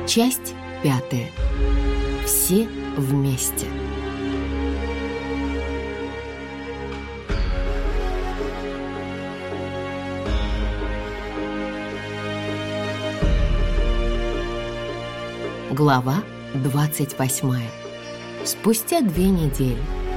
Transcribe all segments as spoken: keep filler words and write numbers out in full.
Часть пятая. Все вместе. Глава двадцать восьмая. Спустя две недели.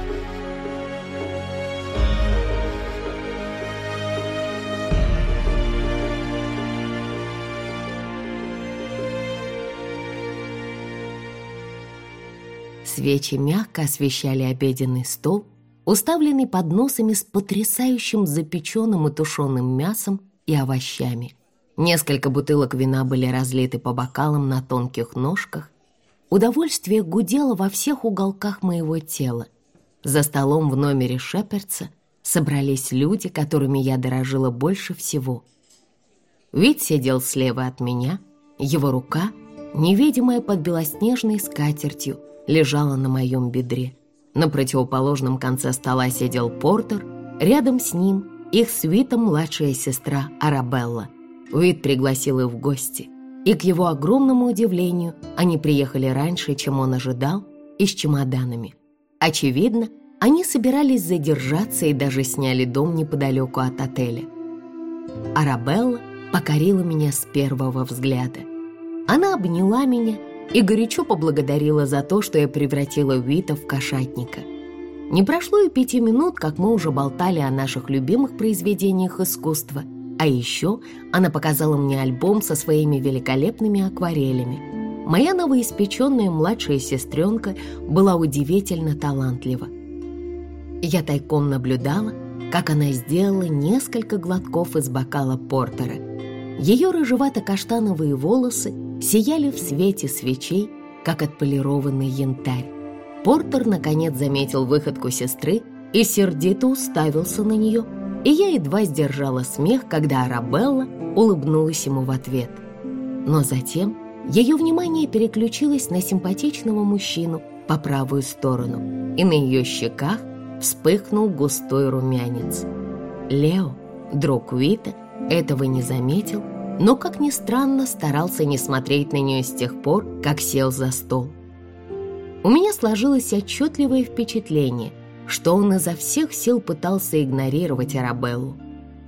Свечи мягко освещали обеденный стол, уставленный подносами с потрясающим запеченным и тушеным мясом и овощами. Несколько бутылок вина были разлиты по бокалам на тонких ножках. Удовольствие гудело во всех уголках моего тела. За столом в номере Шепердса собрались люди, которыми я дорожила больше всего. Уит сидел слева от меня, его рука, невидимая под белоснежной скатертью, лежала на моем бедре. На противоположном конце стола сидел Портер, рядом с ним их с Уитом младшая сестра Арабелла. Уит пригласил их в гости, и, к его огромному удивлению, они приехали раньше, чем он ожидал, и с чемоданами. Очевидно, они собирались задержаться и даже сняли дом неподалеку от отеля. Арабелла покорила меня с первого взгляда. Она обняла меня и горячо поблагодарила за то, что я превратила Уита в кошатника. Не прошло и пяти минут, как мы уже болтали о наших любимых произведениях искусства, а еще она показала мне альбом со своими великолепными акварелями. Моя новоиспеченная младшая сестренка была удивительно талантлива. Я тайком наблюдала, как она сделала несколько глотков из бокала Портера. Ее рыжевато-каштановые волосы сияли в свете свечей, как отполированный янтарь. Портер, наконец, заметил выходку сестры и сердито уставился на нее, и я едва сдержала смех, когда Арабелла улыбнулась ему в ответ. Но затем ее внимание переключилось на симпатичного мужчину по правую сторону, и на ее щеках вспыхнул густой румянец. Лео, друг Уита, этого не заметил, но, как ни странно, старался не смотреть на нее с тех пор, как сел за стол. У меня сложилось отчетливое впечатление, что он изо всех сил пытался игнорировать Арабеллу.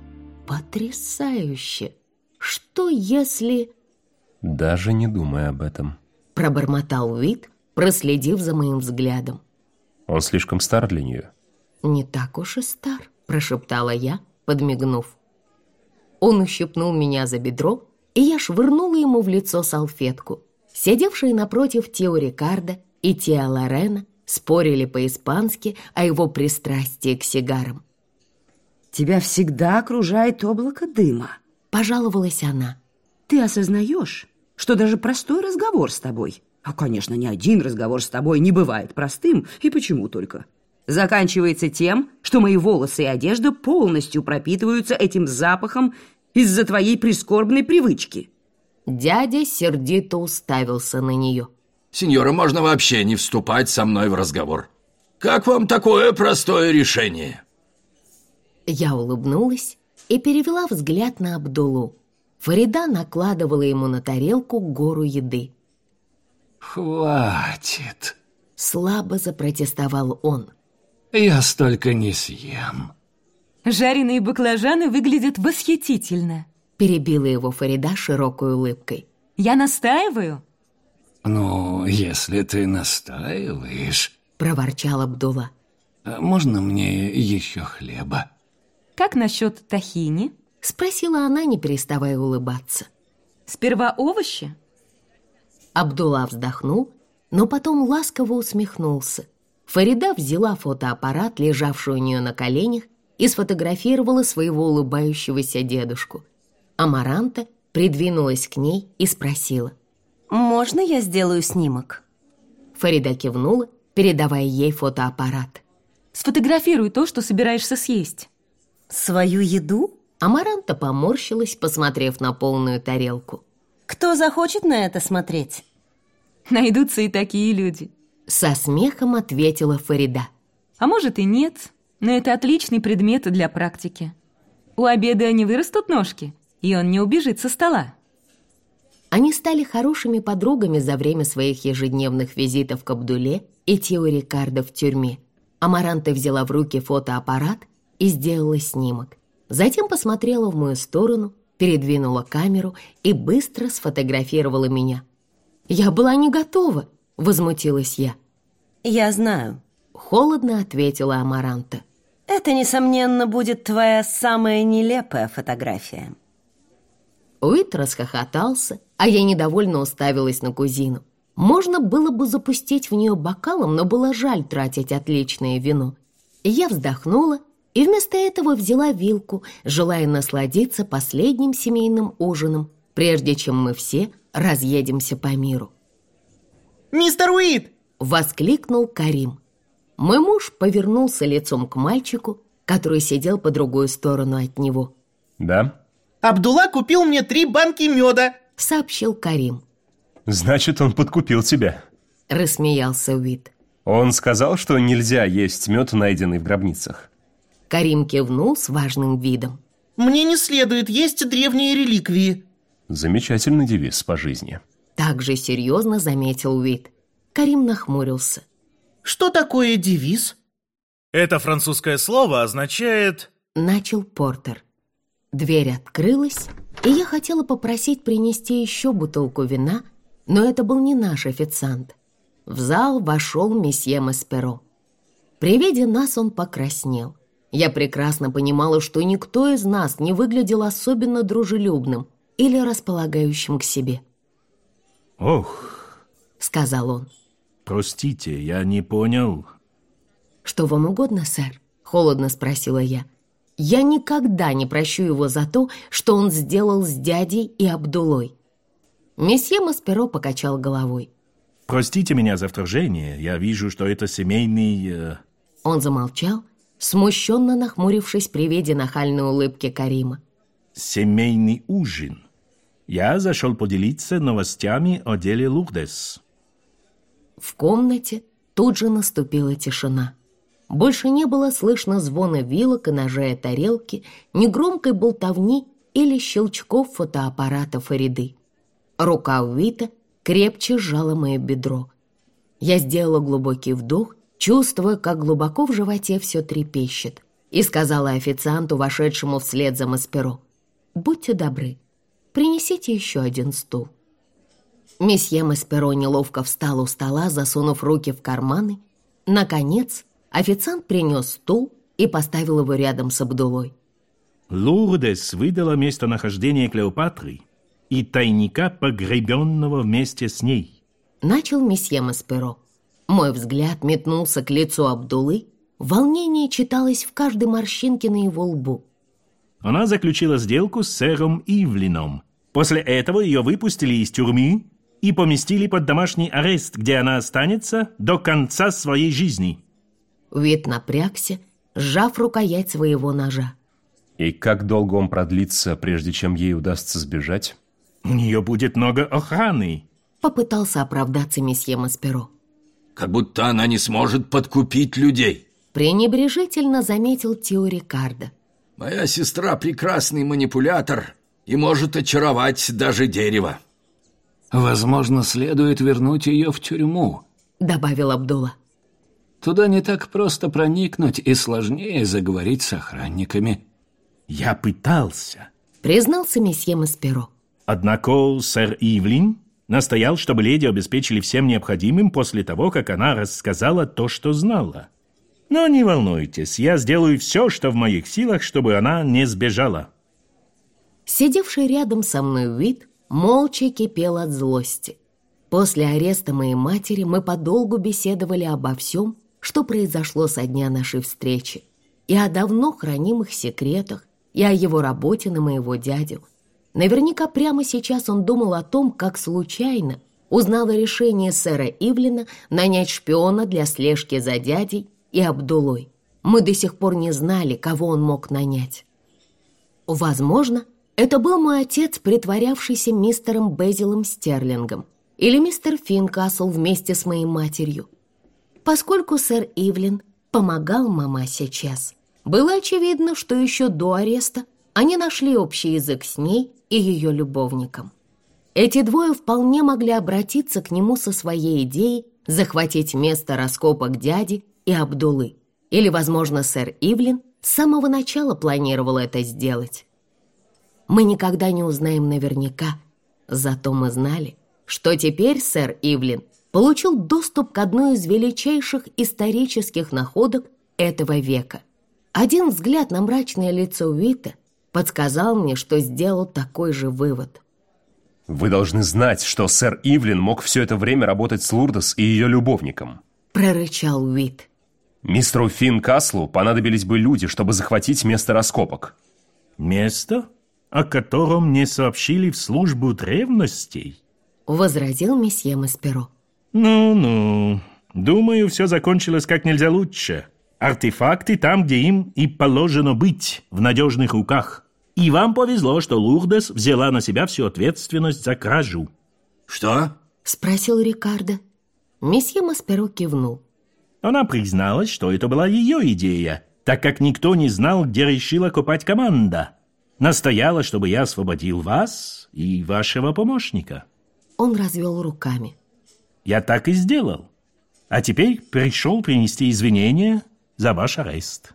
«Потрясающе! Что если...» «Даже не думай об этом», — пробормотал Уит, проследив за моим взглядом. «Он слишком стар для нее». «Не так уж и стар», — прошептала я, подмигнув. Он ущипнул меня за бедро, и я швырнула ему в лицо салфетку. Сидевшие напротив Тео Рикардо и Тео Лорена спорили по-испански о его пристрастии к сигарам. «Тебя всегда окружает облако дыма», — пожаловалась она. «Ты осознаешь, что даже простой разговор с тобой, а, конечно, ни один разговор с тобой не бывает простым, и почему только, заканчивается тем, что мои волосы и одежда полностью пропитываются этим запахом из-за твоей прискорбной привычки». Дядя сердито уставился на нее. «Сеньора, можно вообще не вступать со мной в разговор. Как вам такое простое решение?» Я улыбнулась и перевела взгляд на Абдулу. Фарида накладывала ему на тарелку гору еды. «Хватит!» — слабо запротестовал он. «Я столько не съем». «Жареные баклажаны выглядят восхитительно», — перебила его Фарида широкой улыбкой. «Я настаиваю». «Ну, если ты настаиваешь», — проворчал Абдулла. «можно мне еще хлеба?» «Как насчет тахини?» — спросила она, не переставая улыбаться. «Сперва овощи?» Абдулла вздохнул, но потом ласково усмехнулся. Фарида взяла фотоаппарат, лежавший у нее на коленях, и сфотографировала своего улыбающегося дедушку. Амаранта придвинулась к ней и спросила: «Можно я сделаю снимок?» Фарида кивнула, передавая ей фотоаппарат. «Сфотографируй то, что собираешься съесть». «Свою еду?» Амаранта поморщилась, посмотрев на полную тарелку. «Кто захочет на это смотреть?» «Найдутся и такие люди», — со смехом ответила Фарида. «А может и нет, но это отличный предмет для практики. У обеда не вырастут ножки, и он не убежит со стола». Они стали хорошими подругами за время своих ежедневных визитов к Абдуле и Тио Рикардо в тюрьме. Амаранта взяла в руки фотоаппарат и сделала снимок. Затем посмотрела в мою сторону, передвинула камеру и быстро сфотографировала меня. «Я была не готова», — возмутилась я. «Я знаю», — холодно ответила Амаранта. «Это, несомненно, будет твоя самая нелепая фотография». Уит расхохотался, а я недовольно уставилась на кузину. Можно было бы запустить в нее бокалом, но было жаль тратить отличное вино. Я вздохнула и вместо этого взяла вилку, желая насладиться последним семейным ужином, прежде чем мы все разъедемся по миру. «Мистер Уит!» — воскликнул Карим. Мой муж повернулся лицом к мальчику, который сидел по другую сторону от него. «Да?» «Абдулла купил мне три банки меда», — сообщил Карим. «Значит, он подкупил тебя», — рассмеялся Уит. «Он сказал, что нельзя есть мед, найденный в гробницах». Карим кивнул с важным видом. «Мне не следует есть древние реликвии». Замечательный девиз по жизни. Так же серьезно заметил Уит. Карим нахмурился. «Что такое девиз?» «Это французское слово означает...» Начал Портер. Дверь открылась, и я хотела попросить принести еще бутылку вина, но это был не наш официант. В зал вошел месье Масперо. При виде нас он покраснел. Я прекрасно понимала, что никто из нас не выглядел особенно дружелюбным или располагающим к себе. «Ох», — сказал он. «Простите, я не понял». «Что вам угодно, сэр?» — холодно спросила я. Я никогда не прощу его за то, что он сделал с дядей и Абдулой. Месье Масперо покачал головой. «Простите меня за вторжение. Я вижу, что это семейный...» э... Он замолчал, смущенно нахмурившись при виде нахальной улыбки Карима. «Семейный ужин. Я зашел поделиться новостями о деле Лурдес». В комнате тут же наступила тишина. Больше не было слышно звона вилок и ножей о тарелки, ни громкой болтовни или щелчков фотоаппарата Фариды. Рука Уита крепче сжала мое бедро. Я сделала глубокий вдох, чувствуя, как глубоко в животе все трепещет, и сказала официанту, вошедшему вслед за Масперо: «Будьте добры, принесите еще один стул». Месье Масперо неловко встал у стола, засунув руки в карманы. Наконец, официант принес стул и поставил его рядом с Абдулой. Лурдес выдала местонахождение Клеопатры и тайника, погребенного вместе с ней. Начал месье Масперо. Мой взгляд метнулся к лицу Абдулы. Волнение читалось в каждой морщинке на его лбу. Она заключила сделку с сэром Ивлином. После этого ее выпустили из тюрьмы и поместили под домашний арест, где она останется до конца своей жизни. Уит напрягся, сжав рукоять своего ножа. И как долго он продлится, прежде чем ей удастся сбежать? У нее будет много охраны. Попытался оправдаться месье Масперо. Как будто она не сможет подкупить людей. Пренебрежительно заметил Тио Рикардо. Моя сестра прекрасный манипулятор и может очаровать даже дерево. Возможно, следует вернуть ее в тюрьму, добавил Абдулла. Туда не так просто проникнуть и сложнее заговорить с охранниками. Я пытался, признался месье Масперо. Однако сэр Ивлин настоял, чтобы леди обеспечили всем необходимым после того, как она рассказала то, что знала. Но не волнуйтесь, я сделаю все, что в моих силах, чтобы она не сбежала. Сидевший рядом со мной Уит молча кипел от злости. После ареста моей матери мы подолгу беседовали обо всем, что произошло со дня нашей встречи, и о давно хранимых секретах, и о его работе на моего дядю. Наверняка прямо сейчас он думал о том, как случайно узнал о решении сэра Ивлина нанять шпиона для слежки за дядей и Абдулой. Мы до сих пор не знали, кого он мог нанять. Возможно, это был мой отец, притворявшийся мистером Безилом Стерлингом, или мистер Финкасл вместе с моей матерью. Поскольку сэр Ивлин помогал маме сейчас, было очевидно, что еще до ареста они нашли общий язык с ней и ее любовником. Эти двое вполне могли обратиться к нему со своей идеей захватить место раскопок дяди и Абдуллы. Или, возможно, сэр Ивлин с самого начала планировал это сделать. Мы никогда не узнаем наверняка, зато мы знали, что теперь сэр Ивлин получил доступ к одной из величайших исторических находок этого века. Один взгляд на мрачное лицо Уита подсказал мне, что сделал такой же вывод. «Вы должны знать, что сэр Ивлин мог все это время работать с Лурдес и ее любовником», — прорычал Уит. «Мистеру Финкаслу понадобились бы люди, чтобы захватить место раскопок». «Место, о котором не сообщили в службу древностей?» — возразил месье Масперо. «Ну-ну, думаю, все закончилось как нельзя лучше. Артефакты там, где им и положено быть, в надежных руках. И вам повезло, что Лурдес взяла на себя всю ответственность за кражу». «Что?» — спросил Рикардо. Месье Масперо кивнул. Она призналась, что это была ее идея, так как никто не знал, где решила копать команда. Настояла, чтобы я освободил вас и вашего помощника. Он развел руками. Я так и сделал. А теперь пришел принести извинения за ваш арест.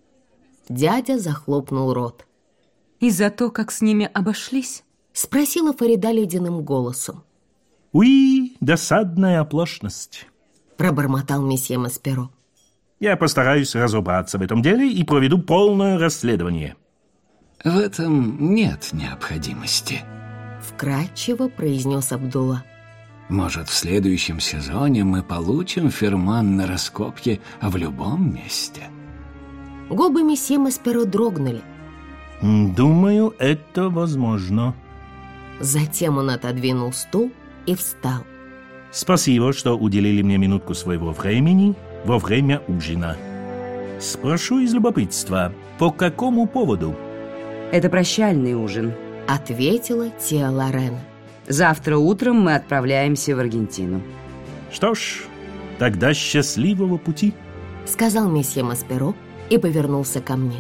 Дядя захлопнул рот. «И за то, как с ними обошлись?» — спросила Фарида ледяным голосом. «Уи, досадная оплошность», — пробормотал месье Масперо. «Я постараюсь разобраться в этом деле и проведу полное расследование». «В этом нет необходимости», — вкратчиво произнес Абдулла. «Может, в следующем сезоне мы получим ферман на раскопке в любом месте». Губы месье Масперо дрогнули. «Думаю, это возможно». Затем он отодвинул стул и встал. «Спасибо, что уделили мне минутку своего времени во время ужина. Спрошу из любопытства, по какому поводу?» Это прощальный ужин, ответила Тиа Лорена. Завтра утром мы отправляемся в Аргентину. Что ж, тогда счастливого пути, сказал месье Масперо и повернулся ко мне.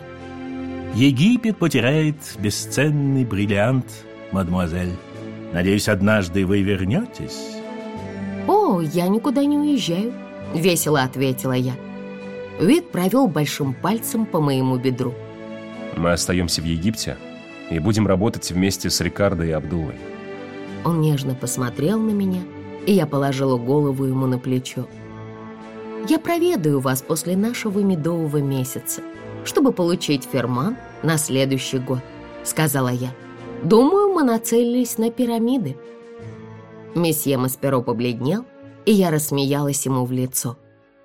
Египет потеряет бесценный бриллиант, мадемуазель. Надеюсь, однажды вы вернетесь? О, я никуда не уезжаю, весело ответила я. Уит провел большим пальцем по моему бедру. Мы остаемся в Египте и будем работать вместе с Рикардо и Абдуллой. Он нежно посмотрел на меня, и я положила голову ему на плечо. Я проведаю вас после нашего медового месяца, чтобы получить ферман на следующий год, сказала я. Думаю, мы нацелились на пирамиды. Месье Масперо побледнел, и я рассмеялась ему в лицо.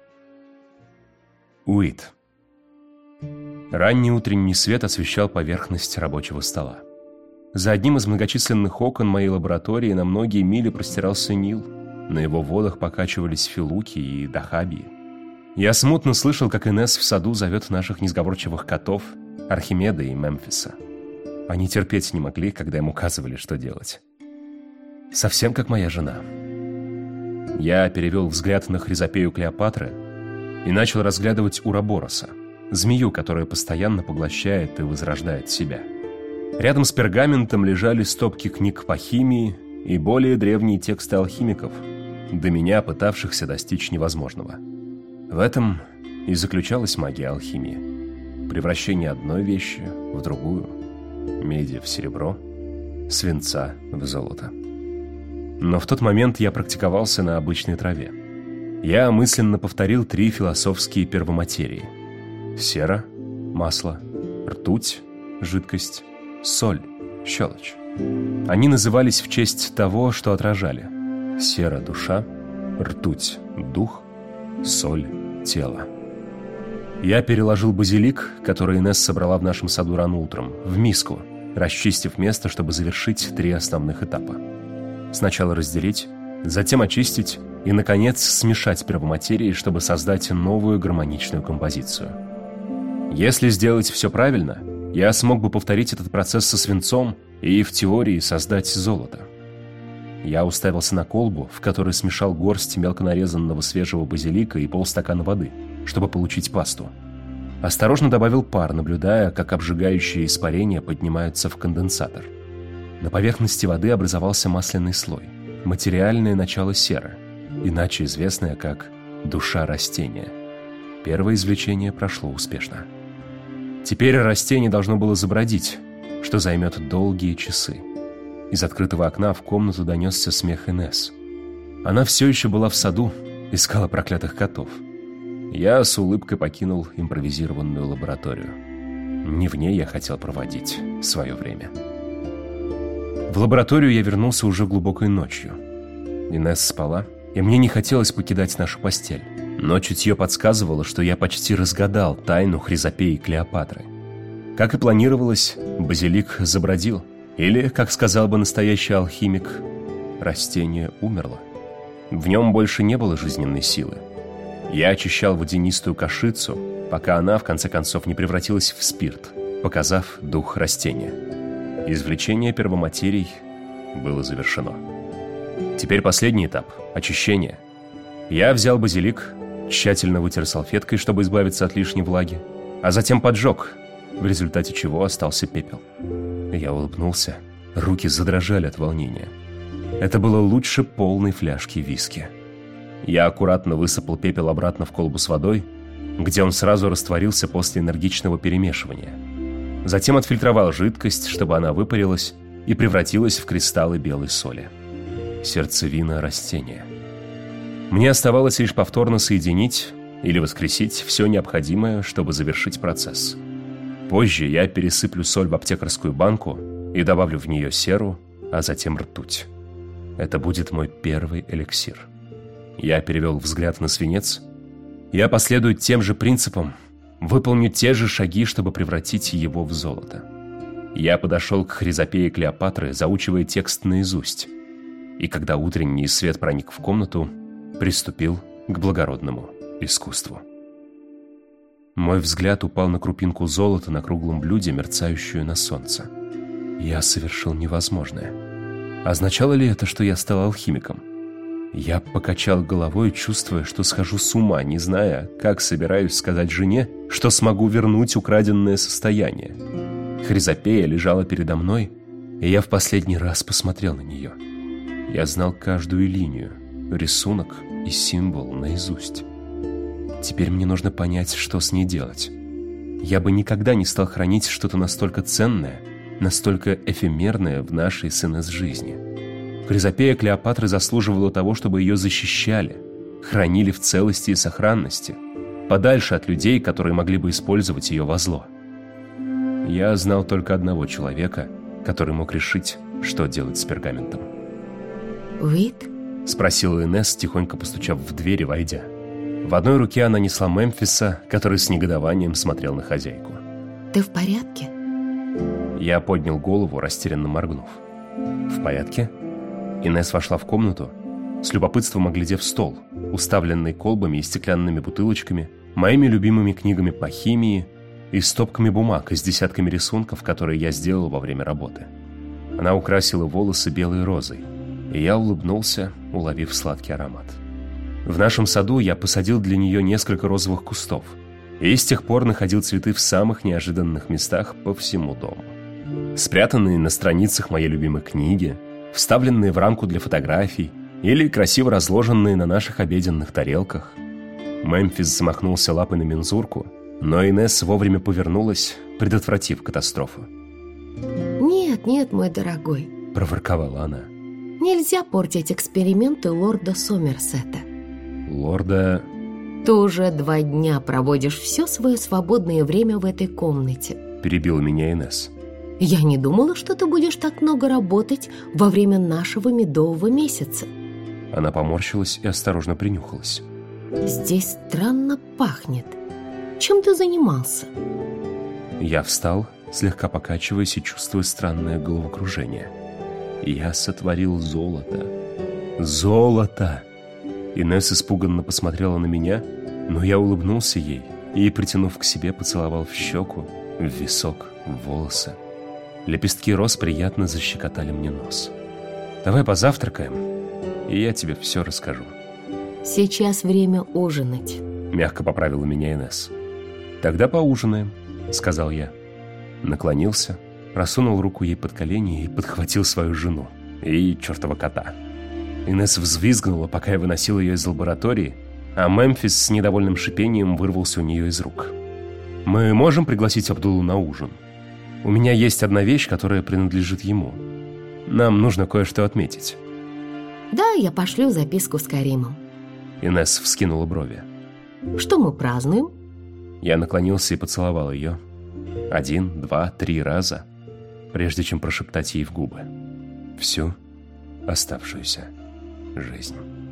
Уит. Ранний утренний свет освещал поверхность рабочего стола. За одним из многочисленных окон моей лаборатории на многие мили простирался Нил. На его водах покачивались Филуки и Дахабии. Я смутно слышал, как Инесс в саду зовет наших несговорчивых котов Архимеда и Мемфиса. Они терпеть не могли, когда им указывали, что делать. Совсем как моя жена. Я перевел взгляд на Хризопею Клеопатры и начал разглядывать Урабороса, змею, которая постоянно поглощает и возрождает себя. Рядом с пергаментом лежали стопки книг по химии и более древние тексты алхимиков, до меня пытавшихся достичь невозможного. В этом и заключалась магия алхимии. Превращение одной вещи в другую, меди в серебро, свинца в золото. Но в тот момент я практиковался на обычной траве. Я мысленно повторил три философские первоматерии: сера, масло, ртуть, жидкость, соль, щелочь. Они назывались в честь того, что отражали: сера – душа, ртуть – дух, соль – тело. Я переложил базилик, который Инесс собрала в нашем саду рано утром, в миску, расчистив место, чтобы завершить три основных этапа. Сначала разделить, затем очистить и, наконец, смешать первоматерии, чтобы создать новую гармоничную композицию. Если сделать все правильно, я смог бы повторить этот процесс со свинцом и, в теории, создать золото. Я уставился на колбу, в которой смешал горсть мелко нарезанного свежего базилика и полстакана воды, чтобы получить пасту. Осторожно добавил пар, наблюдая, как обжигающие испарения поднимаются в конденсатор. На поверхности воды образовался масляный слой, материальное начало серы, иначе известное как душа растения. Первое извлечение прошло успешно. Теперь растение должно было забродить, что займет долгие часы. Из открытого окна в комнату донесся смех Инесс. Она все еще была в саду, искала проклятых котов. Я с улыбкой покинул импровизированную лабораторию. Не в ней я хотел проводить свое время. В лабораторию я вернулся уже глубокой ночью. Инесс спала, и мне не хотелось покидать нашу постель. Но чутье подсказывало, что я почти разгадал тайну Хризопеи Клеопатры. Как и планировалось, базилик забродил. Или, как сказал бы настоящий алхимик, растение умерло. В нем больше не было жизненной силы. Я очищал водянистую кашицу, пока она, в конце концов, не превратилась в спирт, показав дух растения. Извлечение первоматерий было завершено. Теперь последний этап – очищение. Я взял базилик, тщательно вытер салфеткой, чтобы избавиться от лишней влаги, а затем поджег, в результате чего остался пепел. Я улыбнулся, руки задрожали от волнения. Это было лучше полной фляжки виски. Я аккуратно высыпал пепел обратно в колбу с водой, где он сразу растворился после энергичного перемешивания. Затем отфильтровал жидкость, чтобы она выпарилась и превратилась в кристаллы белой соли. Сердцевина растения. Мне оставалось лишь повторно соединить или воскресить все необходимое, чтобы завершить процесс. Позже я пересыплю соль в аптекарскую банку и добавлю в нее серу, а затем ртуть. Это будет мой первый эликсир. Я перевел взгляд на свинец. Я последую тем же принципам, выполню те же шаги, чтобы превратить его в золото. Я подошел к Хризопее Клеопатры, заучивая текст наизусть. И когда утренний свет проник в комнату, приступил к благородному искусству. Мой взгляд упал на крупинку золота на круглом блюде, мерцающую на солнце. Я совершил невозможное. Означало ли это, что я стал алхимиком? Я покачал головой, чувствуя, что схожу с ума, не зная, как собираюсь сказать жене, что смогу вернуть украденное состояние. Хризопея лежала передо мной, и я в последний раз посмотрел на нее. Я знал каждую линию, рисунок и символ наизусть. Теперь мне нужно понять, что с ней делать. Я бы никогда не стал хранить что-то настолько ценное, настолько эфемерное в нашей с Инесс жизни. Хризопея Клеопатры заслуживала того, чтобы ее защищали, хранили в целости и сохранности, подальше от людей, которые могли бы использовать ее во зло. Я знал только одного человека, который мог решить, что делать с пергаментом. «Уит?» — спросила Инесс, тихонько постучав в дверь и войдя. В одной руке она несла Мемфиса, который с негодованием смотрел на хозяйку. «Ты в порядке?» Я поднял голову, растерянно моргнув. «В порядке?» Инесс вошла в комнату, с любопытством оглядев стол, уставленный колбами и стеклянными бутылочками, моими любимыми книгами по химии и стопками бумаг с десятками рисунков, которые я сделал во время работы. Она украсила волосы белой розой, и я улыбнулся, уловив сладкий аромат. В нашем саду я посадил для нее несколько розовых кустов, и с тех пор находил цветы в самых неожиданных местах по всему дому. Спрятанные на страницах моей любимой книги, вставленные в рамку для фотографий или красиво разложенные на наших обеденных тарелках. Мемфис замахнулся лапой на мензурку, но Инесс вовремя повернулась, предотвратив катастрофу. «Нет, нет, мой дорогой», — проворковала она. «Нельзя портить эксперименты лорда Сомерсета». «Лорда...» «Ты уже два дня проводишь все свое свободное время в этой комнате», — перебила меня Инесс. «Я не думала, что ты будешь так много работать во время нашего медового месяца». Она поморщилась и осторожно принюхалась. «Здесь странно пахнет. Чем ты занимался?» Я встал, слегка покачиваясь и чувствуя странное головокружение. Я сотворил золото. Золото! Инесс испуганно посмотрела на меня, но я улыбнулся ей и, притянув к себе, поцеловал в щеку, в висок, в волосы. Лепестки роз приятно защекотали мне нос. «Давай позавтракаем, и я тебе все расскажу». «Сейчас время ужинать», — мягко поправила меня Инесс. «Тогда поужинаем», — сказал я. Наклонился, просунул руку ей под колени и подхватил свою жену и чертова кота. Инесс взвизгнула, пока я выносил ее из лаборатории, а Мемфис с недовольным шипением вырвался у нее из рук. «Мы можем пригласить Абдулу на ужин? У меня есть одна вещь, которая принадлежит ему. Нам нужно кое-что отметить». «Да, я пошлю записку с Каримом». Инесс вскинула брови. «Что мы празднуем?» Я наклонился и поцеловал ее. Один, два, три раза, прежде чем прошептать ей в губы всю оставшуюся жизнь.